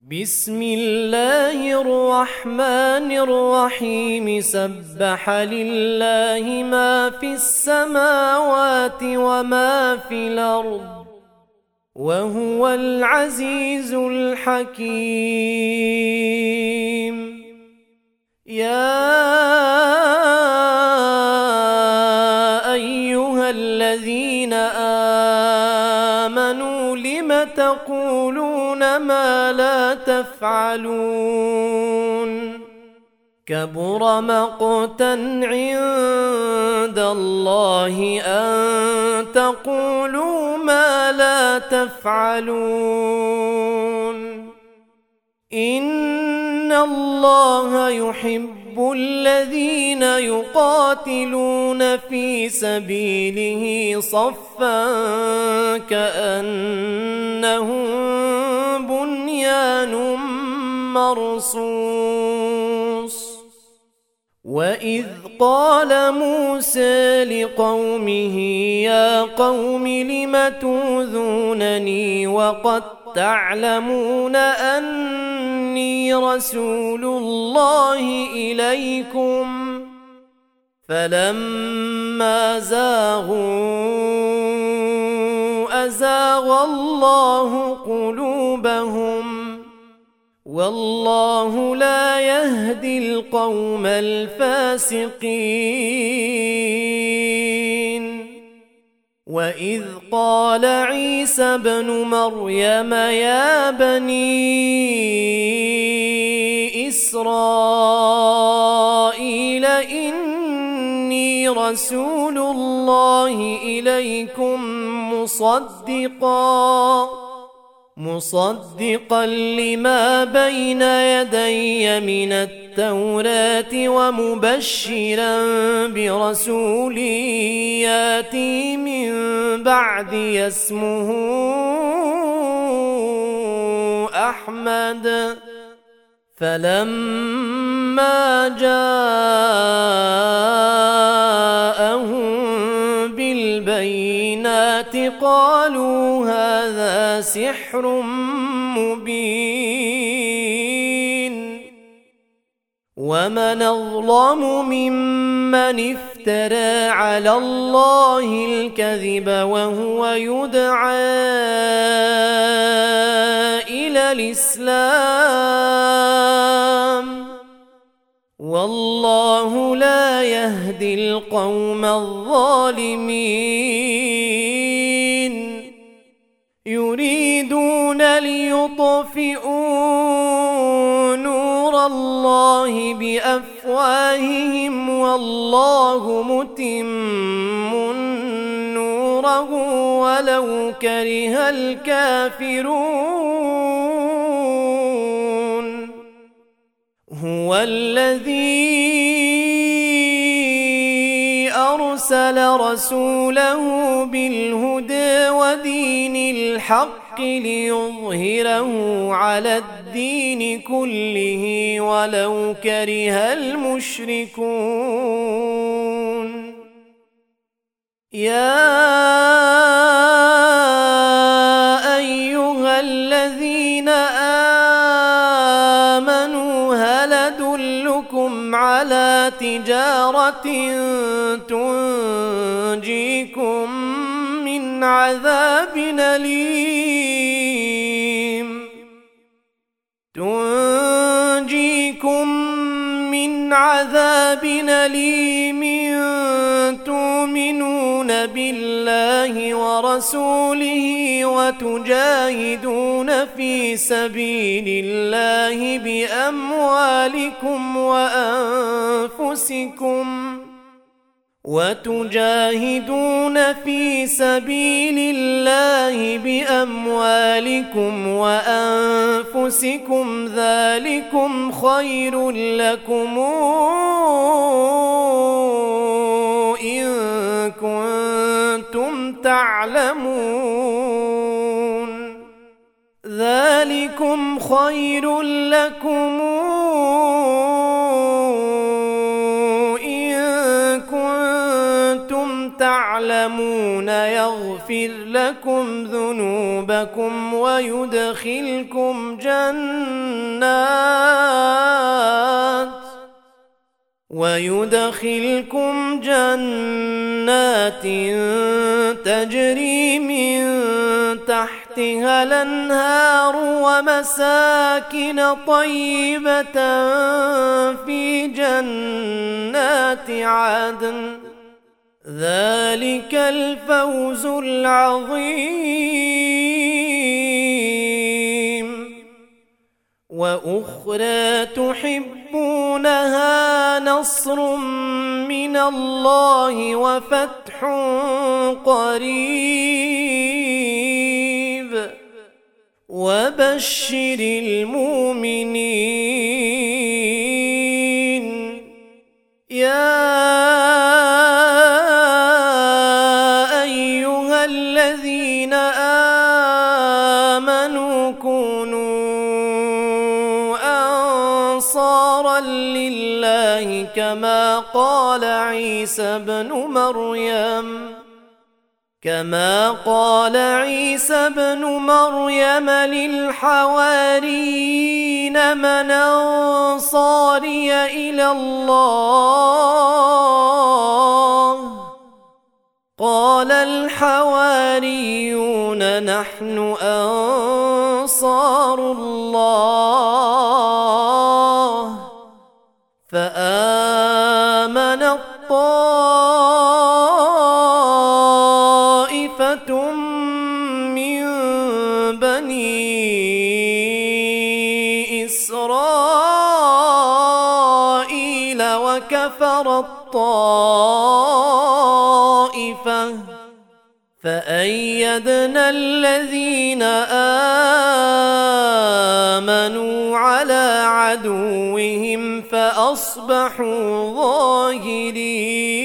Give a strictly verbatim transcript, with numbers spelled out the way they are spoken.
بسم الله الرحمن الرحيم سبح لله ما في السماوات وما في الأرض وهو العزيز الحكيم. يا أيها الذين آمنوا لم تقولون ما لا تفعلون كبر مقتا عند الله أن تقولوا ما لا تفعلون. إن الله يحب الذين يقاتلون في سبيله صفا كأنهم بنيان مرصوص. وإذ قال موسى لقومه يا قوم لم توذونني وقد تعلمون أني رسول الله إليكم فلما زاغوا أزاغ الله قلوبهم والله لا يهدي القوم الفاسقين. وإذ قال عيسى ابن مريم يا بني إسرائيل إني رسول الله إليكم مصدقا مصدقا لما بين يدي من التوراة ومبشرا برسول ياتي من بعدي اسمه أحمد. فلما جاءهم بالبينات قالوا هذا سحر مبين. ومن أظلم ممن افترى على الله الكذب وهو يدعى إلى الإسلام والله لا يهدي القوم الظالمين. يريدون ليطفئوا نور الله بأفواههم والله متم نوره ولو كره الكافرون. هو الذي أرسل رسوله بالهدى ودين الحق ليظهره على الدين كله ولو كره المشركون. يا أيها الذين آمنوا هل أدلكم على تجارة تنجيكم من عذاب أليم تنجيكم من عذاب أليم تؤمنون بالله ورسوله وتجاهدون في سبيل الله بأموالكم وأنفسكم وتجاهدون في سبيل الله بأموالكم وأنفسكم ذلكم خير لكم إن كنتم تعلمون ذلكم خير لكم إن كنتم تعلمون. يغفر يغفر لكم ذنوبكم ويدخلكم جنات ويدخلكم جنات تجري من تحتها الأنهار ومساكن طيبة في جنات عدن ذلك الفوز العظيم. وأخرى تحبونها نصر من الله وفتح قريب وبشر المؤمنين. يا أيها الذين آمنوا كونوا أنصارا لله كما قال عيسى بن مريم كما قال عيسى بن مريم للحواريين من أنصاري إلى الله قال الحواريون نحن أنصار الله. فآمن الطائفة من بني إسرائيل وكفر الطائفة فأيدنا الذين آمنوا على عدوهم فأصبحوا ظاهرين.